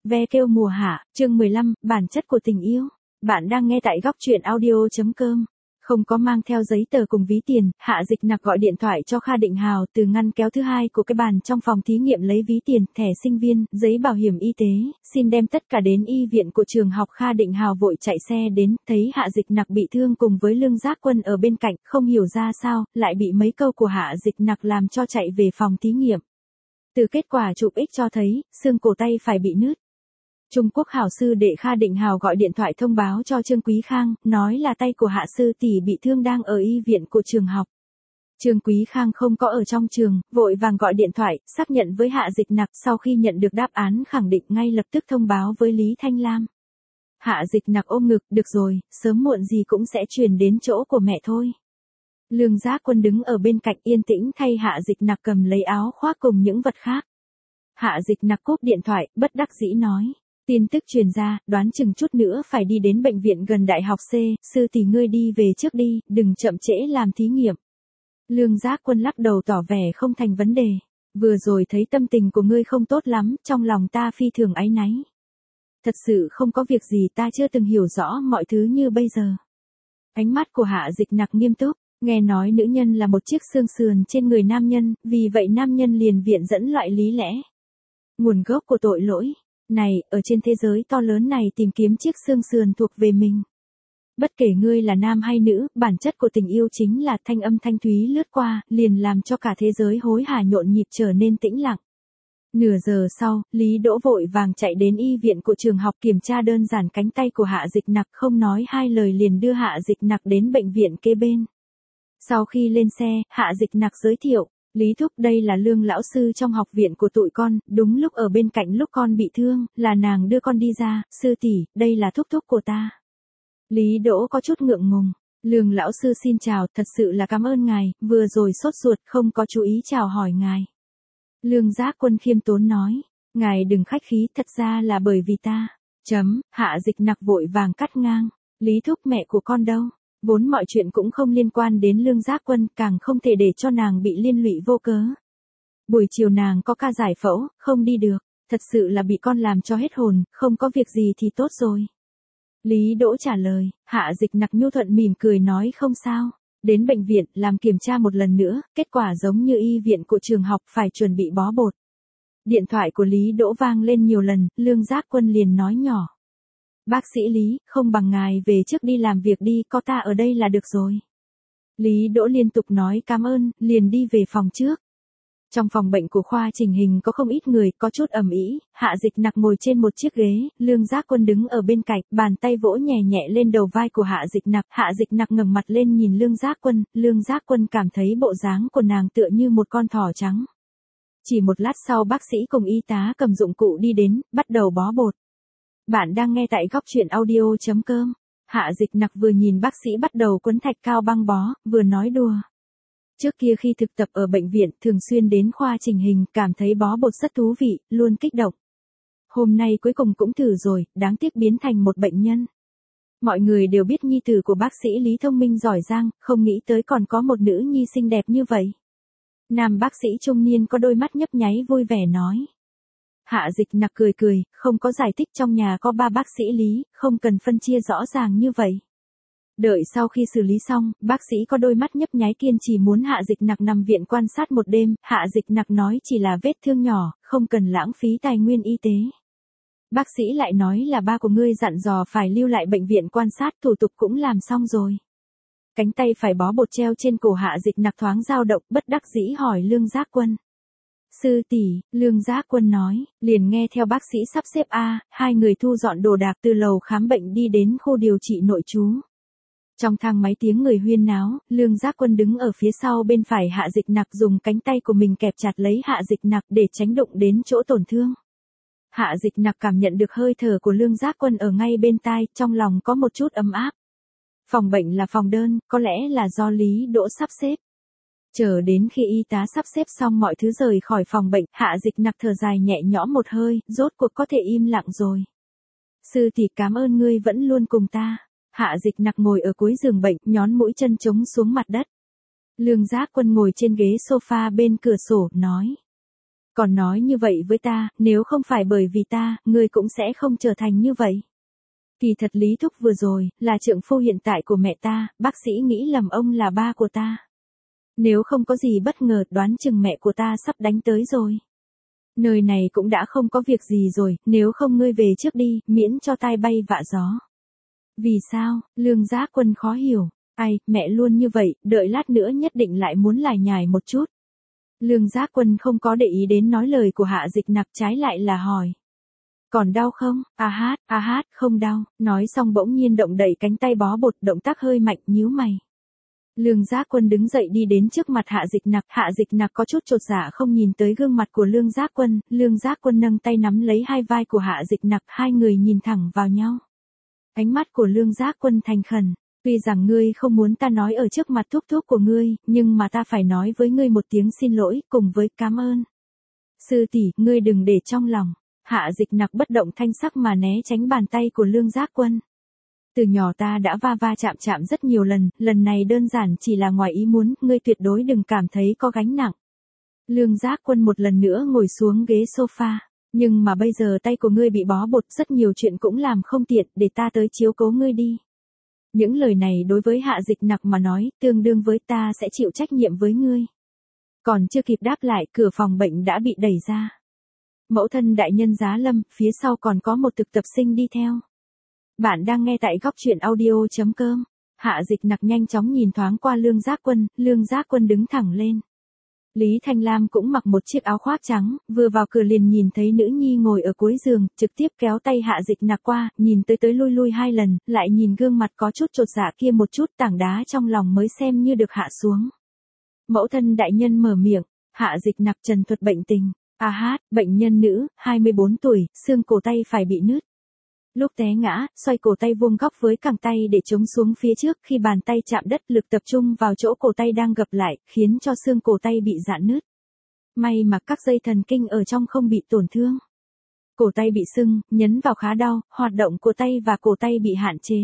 Ve kêu mùa hạ, chương 15, bản chất của tình yêu. Bạn đang nghe tại góc truyện audio.com. Không có mang theo giấy tờ cùng ví tiền, Hạ Dịch Nặc gọi điện thoại cho Kha Định Hào từ ngăn kéo thứ hai của cái bàn trong phòng thí nghiệm lấy ví tiền, thẻ sinh viên, giấy bảo hiểm y tế, xin đem tất cả đến y viện của trường học. Kha Định Hào vội chạy xe đến, thấy Hạ Dịch Nặc bị thương cùng với Lương Giác Quân ở bên cạnh, không hiểu ra sao, lại bị mấy câu của Hạ Dịch Nặc làm cho chạy về phòng thí nghiệm. Từ kết quả chụp X cho thấy, xương cổ tay phải bị nứt. Trung Quốc hảo sư đệ Kha Định Hào gọi điện thoại thông báo cho Trương Quý Khang, nói là tay của Hạ sư tỷ bị thương đang ở y viện của trường học. Trương Quý Khang không có ở trong trường, vội vàng gọi điện thoại, xác nhận với Hạ Dịch Nặc. Sau khi nhận được đáp án khẳng định ngay lập tức thông báo với Lý Thanh Lam. Hạ Dịch Nặc ôm ngực, được rồi, sớm muộn gì cũng sẽ truyền đến chỗ của mẹ thôi. Lương Giác Quân đứng ở bên cạnh yên tĩnh thay Hạ Dịch Nặc cầm lấy áo khoác cùng những vật khác. Hạ Dịch Nặc cúp điện thoại, bất đắc dĩ nói. Tin tức truyền ra, đoán chừng chút nữa phải đi đến bệnh viện gần đại học C, sư tỷ ngươi đi về trước đi, đừng chậm trễ làm thí nghiệm. Lương Giác Quân lắc đầu tỏ vẻ không thành vấn đề. Vừa rồi thấy tâm tình của ngươi không tốt lắm, trong lòng ta phi thường áy náy. Thật sự không có việc gì, ta chưa từng hiểu rõ mọi thứ như bây giờ. Ánh mắt của Hạ Dịch Nặc nghiêm túc, nghe nói nữ nhân là một chiếc xương sườn trên người nam nhân, vì vậy nam nhân liền viện dẫn loại lý lẽ. Nguồn gốc của tội lỗi. Này, ở trên thế giới to lớn này tìm kiếm chiếc xương sườn thuộc về mình. Bất kể ngươi là nam hay nữ, bản chất của tình yêu chính là thanh âm thanh thúy lướt qua, liền làm cho cả thế giới hối hả nhộn nhịp trở nên tĩnh lặng. Nửa giờ sau, Lý Đỗ vội vàng chạy đến y viện của trường học kiểm tra đơn giản cánh tay của Hạ Dịch Nặc, không nói hai lời liền đưa Hạ Dịch Nặc đến bệnh viện kế bên. Sau khi lên xe, Hạ Dịch Nặc giới thiệu. Lý thúc, đây là Lương lão sư trong học viện của tụi con, đúng lúc ở bên cạnh lúc con bị thương, là nàng đưa con đi ra. Sư tỷ, đây là thúc thúc của ta. Lý Đỗ có chút ngượng ngùng. Lương lão sư xin chào, thật sự là cảm ơn ngài, vừa rồi sốt ruột không có chú ý chào hỏi ngài. Lương Giác Quân khiêm tốn nói, ngài đừng khách khí, thật ra là bởi vì ta. Hạ Dịch Nặc vội vàng cắt ngang. Lý thúc, mẹ của con đâu? Vốn mọi chuyện cũng không liên quan đến Lương Giác Quân, càng không thể để cho nàng bị liên lụy vô cớ. Buổi chiều nàng có ca giải phẫu, không đi được, thật sự là bị con làm cho hết hồn, không có việc gì thì tốt rồi. Lý Đỗ trả lời. Hạ Dịch Nặc nhu thuận mỉm cười nói không sao. Đến bệnh viện, làm kiểm tra một lần nữa, kết quả giống như y viện của trường học, phải chuẩn bị bó bột. Điện thoại của Lý Đỗ vang lên nhiều lần, Lương Giác Quân liền nói nhỏ. Bác sĩ Lý, không bằng ngài về trước đi làm việc đi, có ta ở đây là được rồi. Lý Đỗ liên tục nói cảm ơn, liền đi về phòng trước. Trong phòng bệnh của khoa chỉnh hình có không ít người, có chút ầm ĩ. Hạ Dịch Nặc ngồi trên một chiếc ghế, Lương Giác Quân đứng ở bên cạnh, bàn tay vỗ nhẹ nhẹ lên đầu vai của Hạ Dịch Nặc. Hạ Dịch Nặc ngẩng mặt lên nhìn Lương Giác Quân cảm thấy bộ dáng của nàng tựa như một con thỏ trắng. Chỉ một lát sau bác sĩ cùng y tá cầm dụng cụ đi đến, bắt đầu bó bột. Bạn đang nghe tại góc truyện audio.com. Hạ Dịch Nặc vừa nhìn bác sĩ bắt đầu quấn thạch cao băng bó, vừa nói đùa. Trước kia khi thực tập ở bệnh viện, thường xuyên đến khoa chỉnh hình, cảm thấy bó bột rất thú vị, luôn kích động. Hôm nay cuối cùng cũng thử rồi, đáng tiếc biến thành một bệnh nhân. Mọi người đều biết nhi tử của bác sĩ Lý thông minh giỏi giang, không nghĩ tới còn có một nữ nhi xinh đẹp như vậy. Nam bác sĩ trung niên có đôi mắt nhấp nháy vui vẻ nói. Hạ Dịch Nặc cười cười, không có giải thích, trong nhà có 3 bác sĩ Lý, không cần phân chia rõ ràng như vậy. Đợi sau khi xử lý xong, bác sĩ có đôi mắt nhấp nháy kiên trì muốn Hạ Dịch Nặc nằm viện quan sát một đêm. Hạ Dịch Nặc nói chỉ là vết thương nhỏ, không cần lãng phí tài nguyên y tế. Bác sĩ lại nói là ba của ngươi dặn dò phải lưu lại bệnh viện quan sát, thủ tục cũng làm xong rồi. Cánh tay phải bó bột treo trên cổ Hạ Dịch Nặc thoáng dao động, bất đắc dĩ hỏi Lương Giác Quân. Sư tỷ, Lương Giác Quân nói, liền nghe theo bác sĩ sắp xếp hai người thu dọn đồ đạc từ lầu khám bệnh đi đến khu điều trị nội trú. Trong thang máy tiếng người huyên náo, Lương Giác Quân đứng ở phía sau bên phải Hạ Dịch Nặc, dùng cánh tay của mình kẹp chặt lấy Hạ Dịch Nặc để tránh đụng đến chỗ tổn thương. Hạ Dịch Nặc cảm nhận được hơi thở của Lương Giác Quân ở ngay bên tai, trong lòng có một chút ấm áp. Phòng bệnh là phòng đơn, có lẽ là do Lý Đỗ sắp xếp. Chờ đến khi y tá sắp xếp xong mọi thứ rời khỏi phòng bệnh, Hạ Dịch Nặc thở dài nhẹ nhõm một hơi, rốt cuộc có thể im lặng rồi. Sư tỷ, cảm ơn ngươi vẫn luôn cùng ta. Hạ Dịch Nặc ngồi ở cuối giường bệnh, nhón mũi chân chống xuống mặt đất. Lương Giác Quân ngồi trên ghế sofa bên cửa sổ, nói. Còn nói như vậy với ta, nếu không phải bởi vì ta, ngươi cũng sẽ không trở thành như vậy. Kỳ thật Lý Thúc vừa rồi, là trượng phu hiện tại của mẹ ta, bác sĩ nghĩ lầm ông là ba của ta. Nếu không có gì bất ngờ, đoán chừng mẹ của ta sắp đánh tới rồi. Nơi này cũng đã không có việc gì rồi, nếu không ngươi về trước đi, miễn cho tai bay vạ gió. Vì sao? Lương Giác Quân khó hiểu. Ai, mẹ luôn như vậy, đợi lát nữa nhất định lại muốn lải nhải một chút. Lương Giác Quân không có để ý đến nói lời của Hạ Dịch Nặc, trái lại là hỏi. Còn đau không? A hát, không đau. Nói xong bỗng nhiên động đậy cánh tay bó bột, động tác hơi mạnh, nhíu mày. Lương Giác Quân đứng dậy đi đến trước mặt Hạ Dịch Nặc có chút chột dạ không nhìn tới gương mặt của Lương Giác Quân nâng tay nắm lấy hai vai của Hạ Dịch Nặc, hai người nhìn thẳng vào nhau. Ánh mắt của Lương Giác Quân thành khẩn, tuy rằng ngươi không muốn ta nói ở trước mặt thúc thúc của ngươi, nhưng mà ta phải nói với ngươi một tiếng xin lỗi, cùng với cảm ơn. Sư tỷ, ngươi đừng để trong lòng. Hạ Dịch Nặc bất động thanh sắc mà né tránh bàn tay của Lương Giác Quân. Từ nhỏ ta đã va chạm rất nhiều lần, lần này đơn giản chỉ là ngoài ý muốn, ngươi tuyệt đối đừng cảm thấy có gánh nặng. Lương Giác Quân một lần nữa ngồi xuống ghế sofa. Nhưng mà bây giờ tay của ngươi bị bó bột, rất nhiều chuyện cũng làm không tiện, để ta tới chiếu cố ngươi đi. Những lời này đối với Hạ Dịch Nặc mà nói, tương đương với ta sẽ chịu trách nhiệm với ngươi. Còn chưa kịp đáp lại, cửa phòng bệnh đã bị đẩy ra. Mẫu thân đại nhân Giá Lâm, phía sau còn có một thực tập sinh đi theo. Bạn đang nghe tại góc truyện audio.com. Hạ Dịch Nặc nhanh chóng nhìn thoáng qua Lương Giác Quân đứng thẳng lên. Lý Thanh Lam cũng mặc một chiếc áo khoác trắng, vừa vào cửa liền nhìn thấy nữ nhi ngồi ở cuối giường, trực tiếp kéo tay Hạ Dịch Nặc qua, nhìn tới lui hai lần, lại nhìn gương mặt có chút chột dạ kia một chút, tảng đá trong lòng mới xem như được hạ xuống. Mẫu thân đại nhân mở miệng, Hạ Dịch Nặc trần thuật bệnh tình. Bệnh nhân nữ, 24 tuổi, xương cổ tay phải bị nứt. Lúc té ngã, xoay cổ tay vuông góc với cẳng tay để chống xuống phía trước, khi bàn tay chạm đất, lực tập trung vào chỗ cổ tay đang gập lại, khiến cho xương cổ tay bị rạn nứt. May mà các dây thần kinh ở trong không bị tổn thương. Cổ tay bị sưng, nhấn vào khá đau, hoạt động của tay và cổ tay bị hạn chế.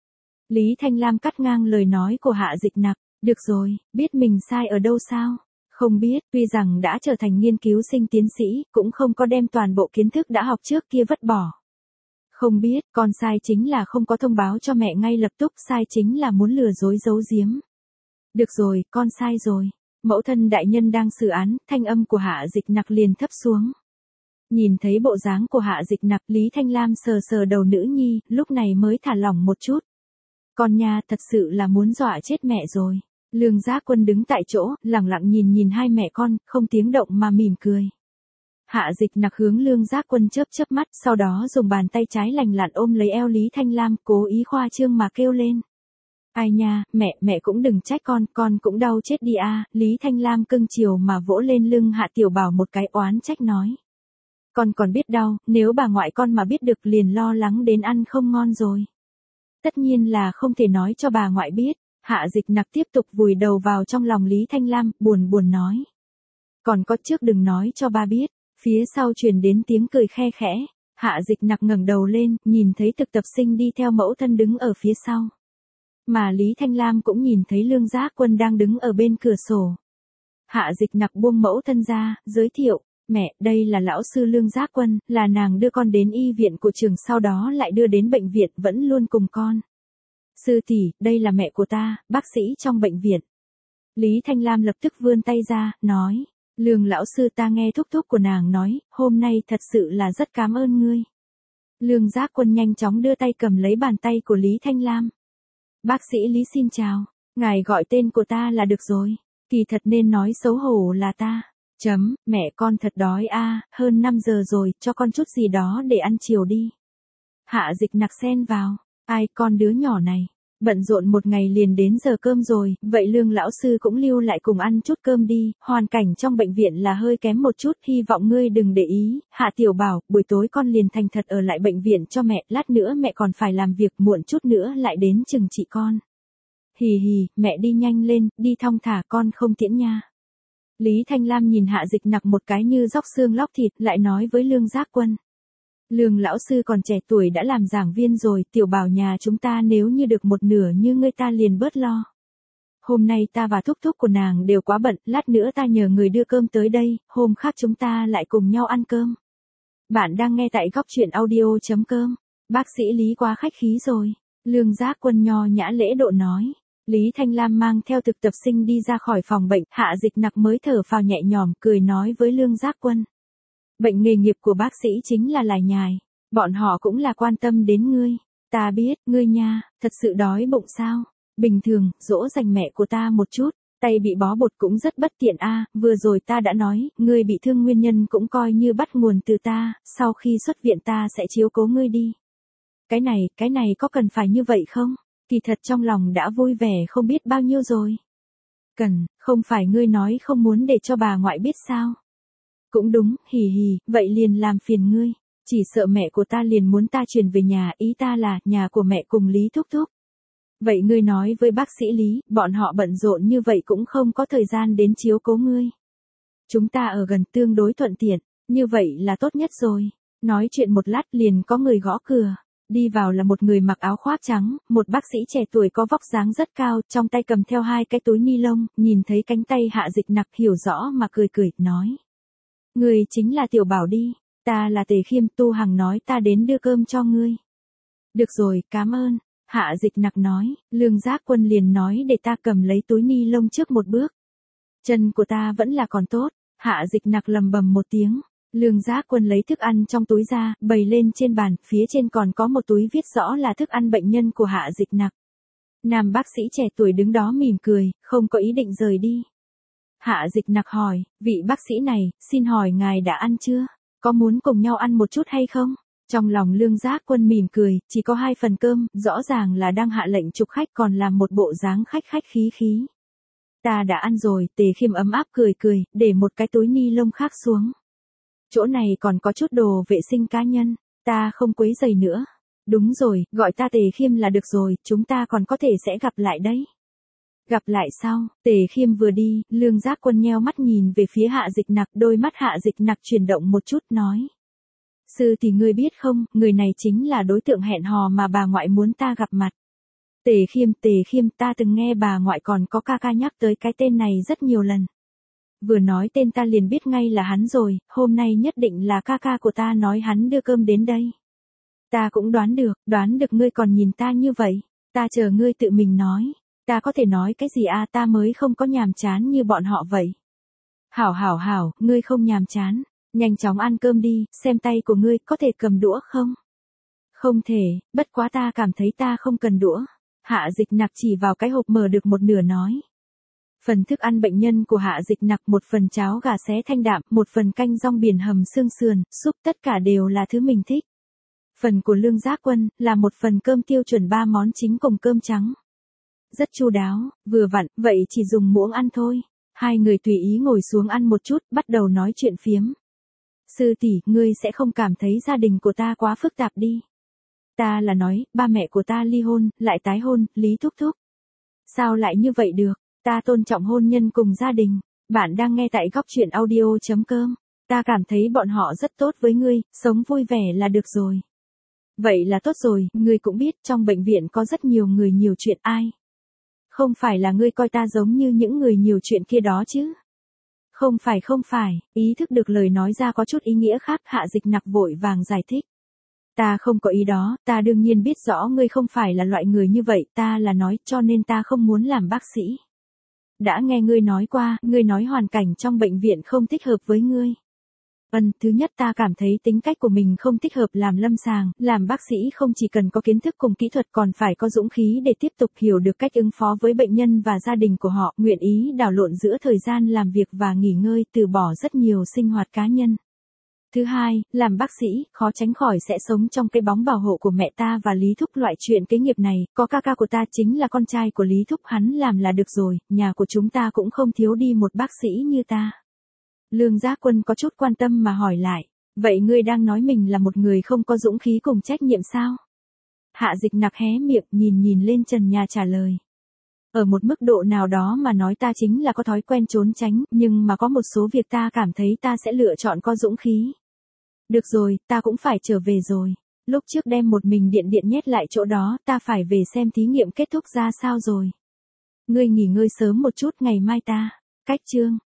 Lý Thanh Lam cắt ngang lời nói của Hạ Dịch Nặc, được rồi, biết mình sai ở đâu sao? Không biết, tuy rằng đã trở thành nghiên cứu sinh tiến sĩ, cũng không có đem toàn bộ kiến thức đã học trước kia vứt bỏ. Không biết, con sai chính là không có thông báo cho mẹ ngay lập tức, sai chính là muốn lừa dối giấu giếm. Được rồi, con sai rồi. Mẫu thân đại nhân đang xử án, thanh âm của Hạ Dịch Nặc liền thấp xuống. Nhìn thấy bộ dáng của Hạ Dịch Nặc, Lý Thanh Lam sờ đầu nữ nhi, lúc này mới thả lỏng một chút. Con nha, thật sự là muốn dọa chết mẹ rồi. Lương Giác Quân đứng tại chỗ, lặng lặng nhìn hai mẹ con, không tiếng động mà mỉm cười. Hạ Dịch Nặc hướng Lương Giác Quân chớp mắt, sau đó dùng bàn tay trái lành lặn ôm lấy eo Lý Thanh Lam, cố ý khoa trương mà kêu lên. Ai nha, mẹ cũng đừng trách con cũng đau chết đi a. Lý Thanh Lam cưng chiều mà vỗ lên lưng Hạ Tiểu Bảo một cái, oán trách nói. Con còn biết đau, nếu bà ngoại con mà biết được liền lo lắng đến ăn không ngon rồi. Tất nhiên là không thể nói cho bà ngoại biết. Hạ Dịch Nặc tiếp tục vùi đầu vào trong lòng Lý Thanh Lam, buồn nói. Còn có trước đừng nói cho ba biết. Phía sau truyền đến tiếng cười khe khẽ. Hạ Dịch Nặc ngẩng đầu lên, nhìn thấy thực tập sinh đi theo mẫu thân đứng ở phía sau. Mà Lý Thanh Lam cũng nhìn thấy Lương Giác Quân đang đứng ở bên cửa sổ. Hạ Dịch Nặc buông mẫu thân ra, giới thiệu. Mẹ, đây là lão sư Lương Giác Quân, là nàng đưa con đến y viện của trường, sau đó lại đưa đến bệnh viện, vẫn luôn cùng con. Sư tỷ, đây là mẹ của ta, bác sĩ trong bệnh viện. Lý Thanh Lam lập tức vươn tay ra, nói. Lương lão sư, ta nghe thúc thúc của nàng nói, hôm nay thật sự là rất cảm ơn ngươi. Lương Giác Quân nhanh chóng đưa tay cầm lấy bàn tay của Lý Thanh Lam. Bác sĩ Lý xin chào, ngài gọi tên của ta là được rồi, kỳ thật nên nói xấu hổ là ta. Mẹ con thật đói a, hơn 5 giờ rồi, cho con chút gì đó để ăn chiều đi. Hạ Dịch Nặc xen vào, ai con đứa nhỏ này, bận rộn một ngày liền đến giờ cơm rồi, vậy Lương lão sư cũng lưu lại cùng ăn chút cơm đi, hoàn cảnh trong bệnh viện là hơi kém một chút, hy vọng ngươi đừng để ý. Hạ Tiểu Bảo, buổi tối con liền thành thật ở lại bệnh viện cho mẹ, lát nữa mẹ còn phải làm việc, muộn chút nữa lại đến chừng trị con. Hì, mẹ đi nhanh lên, đi thong thả, con không tiễn nha. Lý Thanh Lam nhìn Hạ Dịch Nặc một cái như róc xương lóc thịt, lại nói với Lương Giác Quân. Lương lão sư còn trẻ tuổi đã làm giảng viên rồi, Tiểu Bảo nhà chúng ta nếu như được một nửa như ngươi ta liền bớt lo. Hôm nay ta và thúc thúc của nàng đều quá bận, lát nữa ta nhờ người đưa cơm tới đây, hôm khác chúng ta lại cùng nhau ăn cơm. Bạn đang nghe tại góc truyện audio.com. Bác sĩ Lý quá khách khí rồi. Lương Giác Quân nho nhã lễ độ nói. Lý Thanh Lam mang theo thực tập sinh đi ra khỏi phòng bệnh, Hạ Dịch Nặc mới thở phào nhẹ nhõm, cười nói với Lương Giác Quân. Bệnh nghề nghiệp của bác sĩ chính là lải nhải. Bọn họ cũng là quan tâm đến ngươi. Ta biết, ngươi nha, thật sự đói bụng sao? Bình thường, dỗ dành mẹ của ta một chút, tay bị bó bột cũng rất bất tiện a. Vừa rồi ta đã nói, ngươi bị thương nguyên nhân cũng coi như bắt nguồn từ ta, sau khi xuất viện ta sẽ chiếu cố ngươi đi. Cái này có cần phải như vậy không? Kỳ thật trong lòng đã vui vẻ không biết bao nhiêu rồi. Cần, không phải ngươi nói không muốn để cho bà ngoại biết sao? Cũng đúng, hì hì, vậy liền làm phiền ngươi. Chỉ sợ mẹ của ta liền muốn ta chuyển về nhà, ý ta là nhà của mẹ cùng Lý thúc thúc. Vậy ngươi nói với bác sĩ Lý, bọn họ bận rộn như vậy cũng không có thời gian đến chiếu cố ngươi. Chúng ta ở gần tương đối thuận tiện, như vậy là tốt nhất rồi. Nói chuyện một lát liền có người gõ cửa. Đi vào là một người mặc áo khoác trắng, một bác sĩ trẻ tuổi có vóc dáng rất cao, trong tay cầm theo 2 cái túi ni lông, nhìn thấy cánh tay Hạ Dịch Nặc hiểu rõ mà cười cười, nói. Ngươi chính là Tiểu Bảo đi, ta là Tề Khiêm, Tu Hằng nói ta đến đưa cơm cho ngươi. Được rồi, cảm ơn. Hạ Dịch Nặc nói, Lương Giác Quân liền nói để ta cầm lấy túi ni lông trước một bước. Chân của ta vẫn là còn tốt. Hạ Dịch Nặc lầm bầm một tiếng. Lương Giác Quân lấy thức ăn trong túi ra, bày lên trên bàn, phía trên còn có một túi viết rõ là thức ăn bệnh nhân của Hạ Dịch Nặc. Nam bác sĩ trẻ tuổi đứng đó mỉm cười, không có ý định rời đi. Hạ Dịch Nặc hỏi, vị bác sĩ này, xin hỏi ngài đã ăn chưa? Có muốn cùng nhau ăn một chút hay không? Trong lòng Lương Giác Quân mỉm cười, chỉ có 2 phần cơm, rõ ràng là đang hạ lệnh chụp khách còn làm một bộ dáng khách khách khí khí. Ta đã ăn rồi, Tề Khiêm ấm áp cười cười, để một cái túi ni lông khác xuống. Chỗ này còn có chút đồ vệ sinh cá nhân, ta không quấy rầy nữa. Đúng rồi, gọi ta Tề Khiêm là được rồi, chúng ta còn có thể sẽ gặp lại đấy. Gặp lại sau, Tề Khiêm vừa đi, Lương Giác Quân nheo mắt nhìn về phía Hạ Dịch Nặc, đôi mắt Hạ Dịch Nặc chuyển động một chút nói. Sư thì ngươi biết không, người này chính là đối tượng hẹn hò mà bà ngoại muốn ta gặp mặt. Tề Khiêm, ta từng nghe bà ngoại còn có ca nhắc tới cái tên này rất nhiều lần. Vừa nói tên ta liền biết ngay là hắn rồi, hôm nay nhất định là ca của ta nói hắn đưa cơm đến đây. Ta cũng đoán được ngươi còn nhìn ta như vậy, ta chờ ngươi tự mình nói, ta có thể nói cái gì à, ta mới không có nhàm chán như bọn họ vậy. Hảo, ngươi không nhàm chán, nhanh chóng ăn cơm đi, xem tay của ngươi có thể cầm đũa không? Không thể, bất quá ta cảm thấy ta không cần đũa. Hạ Dịch Nặc chỉ vào cái hộp mở được một nửa nói. Phần thức ăn bệnh nhân của Hạ Dịch Nặc, một phần cháo gà xé thanh đạm, một phần canh rong biển hầm xương sườn, súp, tất cả đều là thứ mình thích. Phần của Lương Giác Quân là một phần cơm tiêu chuẩn 3 món chính cùng cơm trắng. Rất chu đáo, vừa vặn, vậy chỉ dùng muỗng ăn thôi. Hai người tùy ý ngồi xuống ăn một chút, bắt đầu nói chuyện phiếm. Sư tỷ, ngươi sẽ không cảm thấy gia đình của ta quá phức tạp đi. Ta là nói, ba mẹ của ta ly hôn, lại tái hôn, Lý thúc thúc. Sao lại như vậy được? Ta tôn trọng hôn nhân cùng gia đình. Bạn đang nghe tại góc truyện audio.com. Ta cảm thấy bọn họ rất tốt với ngươi, sống vui vẻ là được rồi. Vậy là tốt rồi, ngươi cũng biết trong bệnh viện có rất nhiều người nhiều chuyện ai. Không phải là ngươi coi ta giống như những người nhiều chuyện kia đó chứ. Không phải, ý thức được lời nói ra có chút ý nghĩa khác, Hạ Dịch Nặc vội vàng giải thích. Ta không có ý đó, ta đương nhiên biết rõ ngươi không phải là loại người như vậy, ta là nói cho nên ta không muốn làm bác sĩ. Đã nghe ngươi nói qua, ngươi nói hoàn cảnh trong bệnh viện không thích hợp với ngươi. Thứ nhất ta cảm thấy tính cách của mình không thích hợp làm lâm sàng, làm bác sĩ không chỉ cần có kiến thức cùng kỹ thuật còn phải có dũng khí để tiếp tục hiểu được cách ứng phó với bệnh nhân và gia đình của họ, nguyện ý đảo lộn giữa thời gian làm việc và nghỉ ngơi, từ bỏ rất nhiều sinh hoạt cá nhân. Thứ hai, làm bác sĩ, khó tránh khỏi sẽ sống trong cái bóng bảo hộ của mẹ ta và Lý Thúc, loại chuyện kế nghiệp này, có ca của ta chính là con trai của Lý Thúc, hắn làm là được rồi, nhà của chúng ta cũng không thiếu đi một bác sĩ như ta. Lương Giác Quân có chút quan tâm mà hỏi lại, vậy ngươi đang nói mình là một người không có dũng khí cùng trách nhiệm sao? Hạ Dịch Nặc hé miệng nhìn lên trần nhà trả lời. Ở một mức độ nào đó mà nói ta chính là có thói quen trốn tránh, nhưng mà có một số việc ta cảm thấy ta sẽ lựa chọn có dũng khí. Được rồi, ta cũng phải trở về rồi. Lúc trước đem một mình điện nhét lại chỗ đó, ta phải về xem thí nghiệm kết thúc ra sao rồi. Ngươi nghỉ ngơi sớm một chút, ngày mai ta. Cách chương.